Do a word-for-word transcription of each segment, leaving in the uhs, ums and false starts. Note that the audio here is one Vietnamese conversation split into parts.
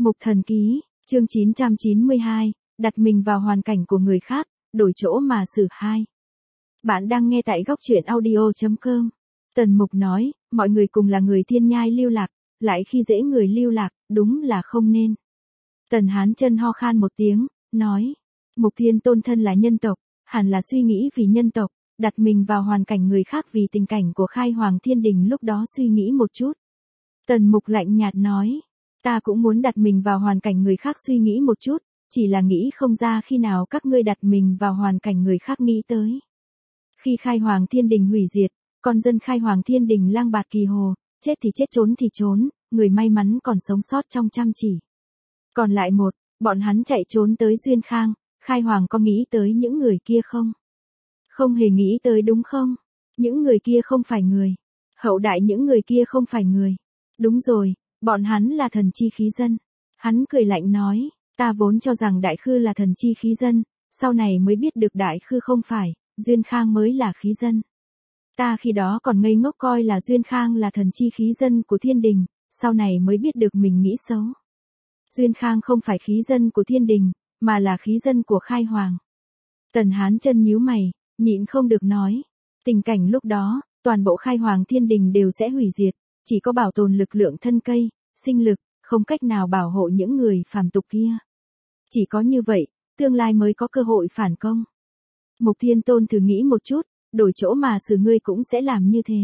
Mục Thần Ký, chương chín trăm chín mươi hai, đặt mình vào hoàn cảnh của người khác, đổi chỗ mà xử hai. Bạn đang nghe tại góc truyện audio chấm com. Tần Mục nói, mọi người cùng là người thiên nhai lưu lạc, lại khi dễ người lưu lạc, đúng là không nên. Tần Hán Chân ho khan một tiếng, nói, Mục Thiên Tôn thân là nhân tộc, hẳn là suy nghĩ vì nhân tộc, đặt mình vào hoàn cảnh người khác vì tình cảnh của Khai Hoàng Thiên Đình lúc đó suy nghĩ một chút. Tần Mục lạnh nhạt nói, ta cũng muốn đặt mình vào hoàn cảnh người khác suy nghĩ một chút, chỉ là nghĩ không ra khi nào các ngươi đặt mình vào hoàn cảnh người khác nghĩ tới. Khi Khai Hoàng Thiên Đình hủy diệt, con dân Khai Hoàng Thiên Đình lang bạt kỳ hồ, chết thì chết trốn thì trốn, người may mắn còn sống sót trong trăm chỉ. Còn lại một, bọn hắn chạy trốn tới Duyên Khang, Khai Hoàng có nghĩ tới những người kia không? Không hề nghĩ tới đúng không? Những người kia không phải người. Hậu đại những người kia không phải người. Đúng rồi, bọn hắn là thần chi khí dân. Hắn cười lạnh nói, ta vốn cho rằng Đại Khư là thần chi khí dân, sau này mới biết được Đại Khư không phải, Duyên Khang mới là khí dân. Ta khi đó còn ngây ngốc coi là Duyên Khang là thần chi khí dân của Thiên Đình, sau này mới biết được mình nghĩ xấu. Duyên Khang không phải khí dân của Thiên Đình, mà là khí dân của Khai Hoàng. Tần Hán Chân nhíu mày, nhịn không được nói, tình cảnh lúc đó, toàn bộ Khai Hoàng Thiên Đình đều sẽ hủy diệt, chỉ có bảo tồn lực lượng thân cây, sinh lực, không cách nào bảo hộ những người phàm tục kia. Chỉ có như vậy, tương lai mới có cơ hội phản công. Mục Thiên Tôn thử nghĩ một chút, đổi chỗ mà xử ngươi cũng sẽ làm như thế.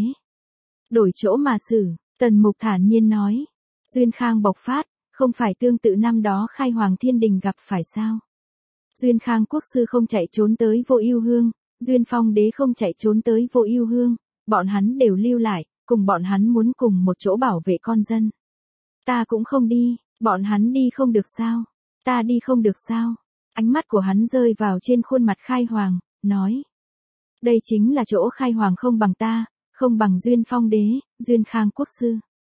Đổi chỗ mà xử, Tần Mục thản nhiên nói, Duyên Khang bộc phát, không phải tương tự năm đó Khai Hoàng Thiên Đình gặp phải sao? Duyên Khang quốc sư không chạy trốn tới Vô Ưu Hương, Duyên Phong đế không chạy trốn tới Vô Ưu Hương, bọn hắn đều lưu lại, cùng bọn hắn muốn cùng một chỗ bảo vệ con dân. Ta cũng không đi, bọn hắn đi không được sao? Ta đi không được sao? Ánh mắt của hắn rơi vào trên khuôn mặt Khai Hoàng, nói. Đây chính là chỗ Khai Hoàng không bằng ta, không bằng Duyên Phong đế, Duyên Khang quốc sư.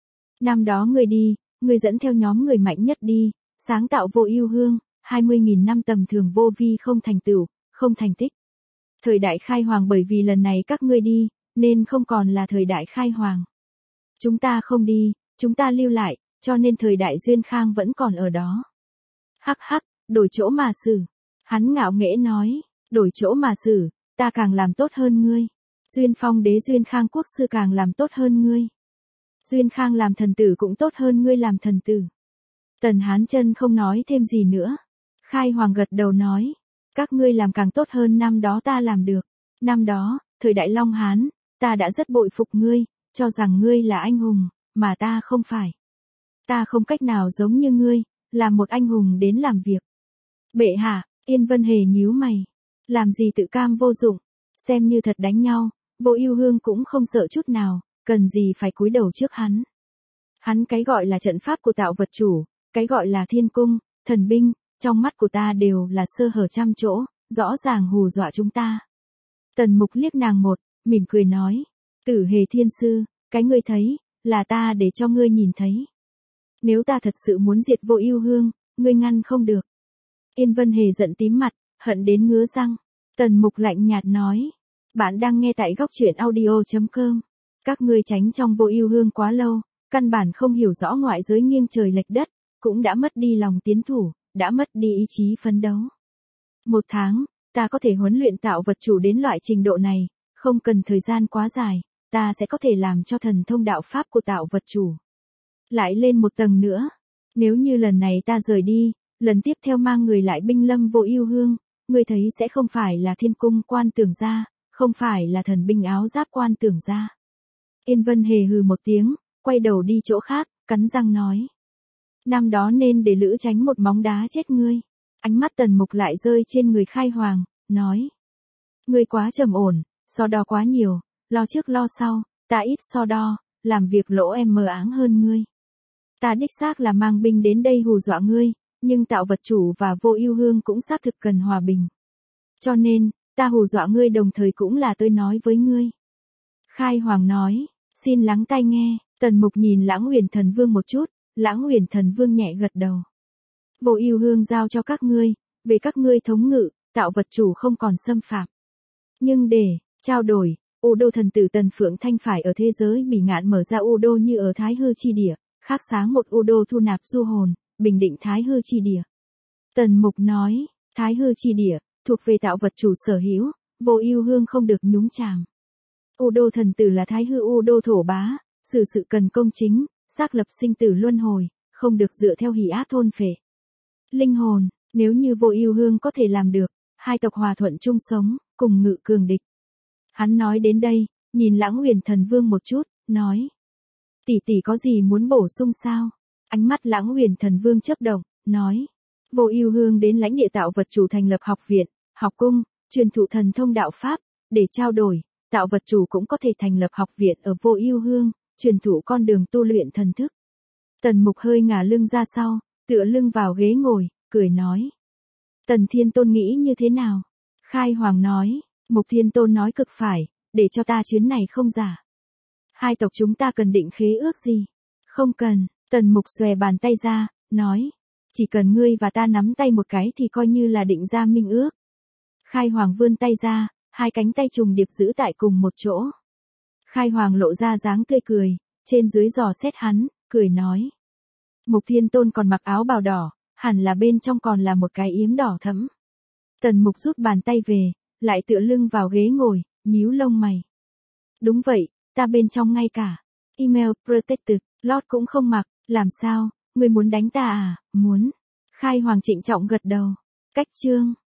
Năm đó ngươi đi, ngươi dẫn theo nhóm người mạnh nhất đi, sáng tạo Vô Ưu Hương, hai mươi nghìn năm tầm thường vô vi không thành tựu, không thành tích. Thời đại Khai Hoàng bởi vì lần này các ngươi đi, nên không còn là thời đại Khai Hoàng. Chúng ta không đi, chúng ta lưu lại, cho nên thời đại Duyên Khang vẫn còn ở đó. Hắc hắc, đổi chỗ mà xử. Hắn ngạo nghễ nói, đổi chỗ mà xử, ta càng làm tốt hơn ngươi. Duyên Phong đế Duyên Khang quốc sư càng làm tốt hơn ngươi. Duyên Khang làm thần tử cũng tốt hơn ngươi làm thần tử. Tần Hán Chân không nói thêm gì nữa. Khai Hoàng gật đầu nói, các ngươi làm càng tốt hơn năm đó ta làm được. Năm đó, thời đại Long Hán, ta đã rất bội phục ngươi, cho rằng ngươi là anh hùng, mà ta không phải. Ta không cách nào giống như ngươi, là một anh hùng đến làm việc. Bệ hạ, Yên Vân Hề nhíu mày. Làm gì tự cam vô dụng, xem như thật đánh nhau, Vô Ưu Hương cũng không sợ chút nào, cần gì phải cúi đầu trước hắn. Hắn cái gọi là trận pháp của tạo vật chủ, cái gọi là thiên cung, thần binh, trong mắt của ta đều là sơ hở trăm chỗ, rõ ràng hù dọa chúng ta. Tần Mục liếc nàng một, mỉm cười nói, Tử Hề Thiên Sư, cái ngươi thấy, là ta để cho ngươi nhìn thấy. Nếu ta thật sự muốn diệt Vô Ưu Hương, ngươi ngăn không được. Yên Vân Hề giận tím mặt, hận đến ngứa răng. Tần Mục lạnh nhạt nói, bạn đang nghe tại góc truyện audio chấm com. Các ngươi tránh trong Vô Ưu Hương quá lâu, căn bản không hiểu rõ ngoại giới nghiêng trời lệch đất, cũng đã mất đi lòng tiến thủ, đã mất đi ý chí phấn đấu. Một tháng, ta có thể huấn luyện tạo vật chủ đến loại trình độ này, không cần thời gian quá dài, ta sẽ có thể làm cho thần thông đạo pháp của tạo vật chủ. Lại lên một tầng nữa, nếu như lần này ta rời đi, lần tiếp theo mang người lại binh lâm Vô Ưu Hương, ngươi thấy sẽ không phải là thiên cung quan tưởng gia, không phải là thần binh áo giáp quan tưởng gia. Yên Vân Hề hừ một tiếng, quay đầu đi chỗ khác, cắn răng nói. Năm đó nên để Lữ Tránh một móng đá chết ngươi. Ánh mắt Tần Mục lại rơi trên người Khai Hoàng, nói. Ngươi quá trầm ổn, so đo quá nhiều, lo trước lo sau, ta ít so đo, làm việc lỗ em mờ áng hơn ngươi. Ta đích xác là mang binh đến đây hù dọa ngươi, nhưng tạo vật chủ và Vô Ưu Hương cũng xác thực cần hòa bình. Cho nên, ta hù dọa ngươi đồng thời cũng là tôi nói với ngươi. Khai Hoàng nói, xin lắng tai nghe. Tần Mục nhìn Lãng Huyền Thần Vương một chút, Lãng Huyền Thần Vương nhẹ gật đầu. Vô Ưu Hương giao cho các ngươi, về các ngươi thống ngự, tạo vật chủ không còn xâm phạm. Nhưng để trao đổi, U Đô thần tử Tần Phượng Thanh phải ở thế giới Bỉ Ngạn mở ra U Đô như ở Thái Hư chi địa, khác sáng một U Đô thu nạp du hồn, bình định Thái Hư chi địa. Tần Mục nói, Thái Hư chi địa, thuộc về tạo vật chủ sở hữu, Vô Ưu Hương không được nhúng chàm. U Đô thần tử là Thái Hư U Đô thổ bá, xử sự cần công chính, xác lập sinh tử luân hồi, không được dựa theo hỉ ác thôn phệ. Linh hồn, nếu như Vô Ưu Hương có thể làm được, hai tộc hòa thuận chung sống, cùng ngự cường địch. Hắn nói đến đây, nhìn Lãng Huyền Thần Vương một chút, nói: "Tỷ tỷ có gì muốn bổ sung sao?" Ánh mắt Lãng Huyền Thần Vương chớp động, nói: "Vô Ưu Hương đến lãnh địa tạo vật chủ thành lập học viện, học cung, truyền thụ thần thông đạo pháp, để trao đổi, tạo vật chủ cũng có thể thành lập học viện ở Vô Ưu Hương, truyền thụ con đường tu luyện thần thức." Tần Mục hơi ngả lưng ra sau, tựa lưng vào ghế ngồi, cười nói: "Tần Thiên Tôn nghĩ như thế nào?" Khai Hoàng nói: "Mục Thiên Tôn nói cực phải, để cho ta chuyến này không giả. Hai tộc chúng ta cần định khế ước gì?" "Không cần." Tần Mục xòe bàn tay ra, nói: "Chỉ cần ngươi và ta nắm tay một cái thì coi như là định ra minh ước." Khai Hoàng vươn tay ra, hai cánh tay trùng điệp giữ tại cùng một chỗ. Khai Hoàng lộ ra dáng tươi cười, trên dưới dò xét hắn, cười nói: "Mục Thiên Tôn còn mặc áo bào đỏ, hẳn là bên trong còn là một cái yếm đỏ thẫm." Tần Mục rút bàn tay về, lại tựa lưng vào ghế ngồi, nhíu lông mày. "Đúng vậy, ta bên trong ngay cả email protected, lót cũng không mặc, làm sao, ngươi muốn đánh ta à?" "Muốn." Khai Hoàng trịnh trọng gật đầu. Cách chương